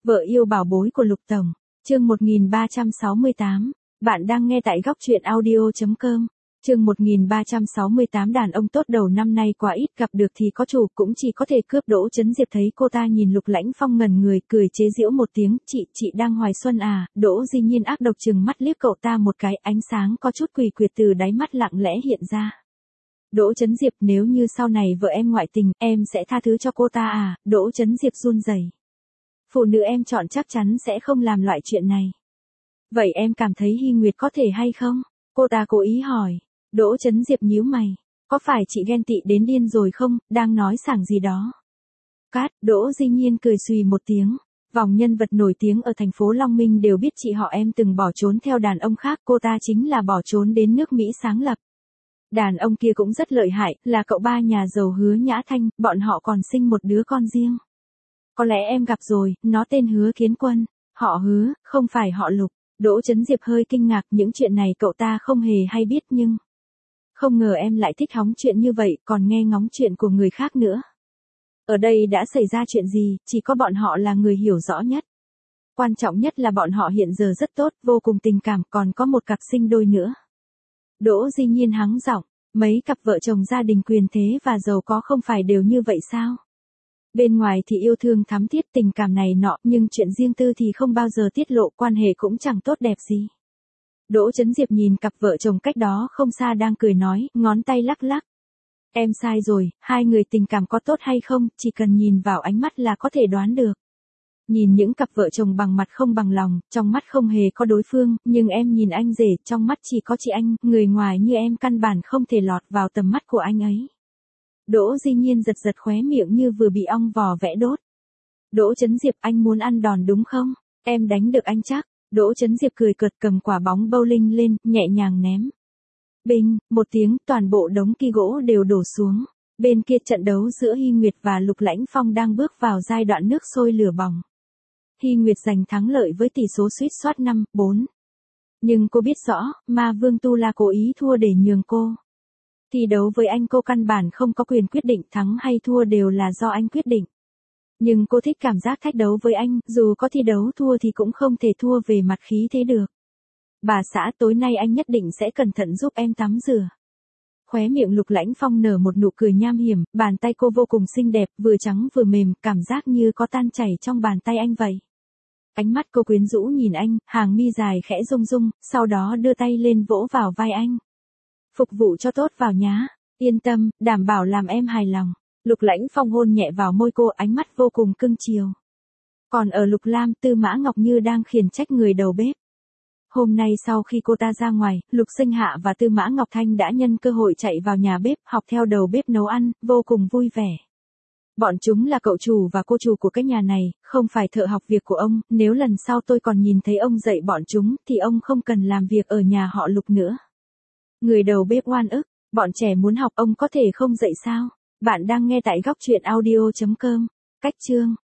Vợ yêu bảo bối của Lục Tổng, chương 1368, bạn đang nghe tại góc truyện audio.com. Chương 1368 đàn ông tốt đầu năm nay quá ít, gặp được thì có chủ cũng chỉ có thể cướp. Đỗ Chấn Diệp thấy cô ta nhìn Lục Lãnh Phong ngẩn người, cười chế giễu một tiếng, chị đang hoài xuân à? Đỗ Di Nhiên ác độc trừng mắt liếc cậu ta một cái, ánh sáng có chút quỷ quyệt từ đáy mắt lặng lẽ hiện ra. Đỗ Chấn Diệp, nếu như sau này vợ em ngoại tình, em sẽ tha thứ cho cô ta à? Đỗ Chấn Diệp run rẩy. Phụ nữ em chọn chắc chắn sẽ không làm loại chuyện này. Vậy em cảm thấy Hy Nguyệt có thể hay không? Cô ta cố ý hỏi. Đỗ Chấn Diệp nhíu mày. Có phải chị ghen tị đến điên rồi không, đang nói sảng gì đó? Cát, Đỗ Di Nhiên cười xùy một tiếng. Vòng nhân vật nổi tiếng ở thành phố Long Minh đều biết chị họ em từng bỏ trốn theo đàn ông khác, cô ta chính là bỏ trốn đến nước Mỹ sáng lập. Đàn ông kia cũng rất lợi hại, là cậu ba nhà giàu Hứa Nhã Thanh, bọn họ còn sinh một đứa con riêng. Có lẽ em gặp rồi, nó tên Hứa Kiến Quân. Họ Hứa, không phải họ Lục. Đỗ Chấn Diệp hơi kinh ngạc, những chuyện này cậu ta không hề hay biết nhưng... Không ngờ em lại thích hóng chuyện như vậy, còn nghe ngóng chuyện của người khác nữa. Ở đây đã xảy ra chuyện gì, chỉ có bọn họ là người hiểu rõ nhất. Quan trọng nhất là bọn họ hiện giờ rất tốt, vô cùng tình cảm, còn có một cặp sinh đôi nữa. Đỗ Di Nhiên hắng giọng, mấy cặp vợ chồng gia đình quyền thế và giàu có không phải đều như vậy sao? Bên ngoài thì yêu thương thắm thiết tình cảm này nọ, nhưng chuyện riêng tư thì không bao giờ tiết lộ, quan hệ cũng chẳng tốt đẹp gì. Đỗ Chấn Diệp nhìn cặp vợ chồng cách đó không xa đang cười nói, ngón tay lắc lắc. Em sai rồi, hai người tình cảm có tốt hay không, chỉ cần nhìn vào ánh mắt là có thể đoán được. Nhìn những cặp vợ chồng bằng mặt không bằng lòng, trong mắt không hề có đối phương, nhưng em nhìn anh rể, trong mắt chỉ có chị anh, người ngoài như em căn bản không thể lọt vào tầm mắt của anh ấy. Đỗ Di Nhiên giật giật khóe miệng như vừa bị ong vò vẽ đốt. Đỗ Chấn Diệp, anh muốn ăn đòn đúng không? Em đánh được anh chắc. Đỗ Chấn Diệp cười cợt, cầm quả bóng bowling lên, nhẹ nhàng ném. Binh, một tiếng, toàn bộ đống ki gỗ đều đổ xuống. Bên kia trận đấu giữa Hy Nguyệt và Lục Lãnh Phong đang bước vào giai đoạn nước sôi lửa bỏng. Hy Nguyệt giành thắng lợi với tỷ số suýt soát 5-4. Nhưng cô biết rõ, Ma Vương Tu La cố ý thua để nhường cô. Thi đấu với anh cô căn bản không có quyền quyết định, thắng hay thua đều là do anh quyết định. Nhưng cô thích cảm giác thách đấu với anh, dù có thi đấu thua thì cũng không thể thua về mặt khí thế được. Bà xã, tối nay anh nhất định sẽ cẩn thận giúp em tắm rửa. Khóe miệng Lục Lãnh Phong nở một nụ cười nham hiểm, bàn tay cô vô cùng xinh đẹp, vừa trắng vừa mềm, cảm giác như có tan chảy trong bàn tay anh vậy. Ánh mắt cô quyến rũ nhìn anh, hàng mi dài khẽ rung rung, sau đó đưa tay lên vỗ vào vai anh. Phục vụ cho tốt vào nhá, yên tâm, đảm bảo làm em hài lòng. Lục Lãnh Phong hôn nhẹ vào môi cô, ánh mắt vô cùng cưng chiều. Còn ở Lục Lam, Tư Mã Ngọc như đang khiển trách người đầu bếp. Hôm nay sau khi cô ta ra ngoài, Lục Sinh Hạ và Tư Mã Ngọc Thanh đã nhân cơ hội chạy vào nhà bếp, học theo đầu bếp nấu ăn, vô cùng vui vẻ. Bọn chúng là cậu chủ và cô chủ của cái nhà này, không phải thợ học việc của ông, nếu lần sau tôi còn nhìn thấy ông dạy bọn chúng, thì ông không cần làm việc ở nhà họ Lục nữa. Người đầu bếp oan ức, bọn trẻ muốn học ông có thể không dạy sao? Bạn đang nghe tại góc truyện audio.com. Cách chương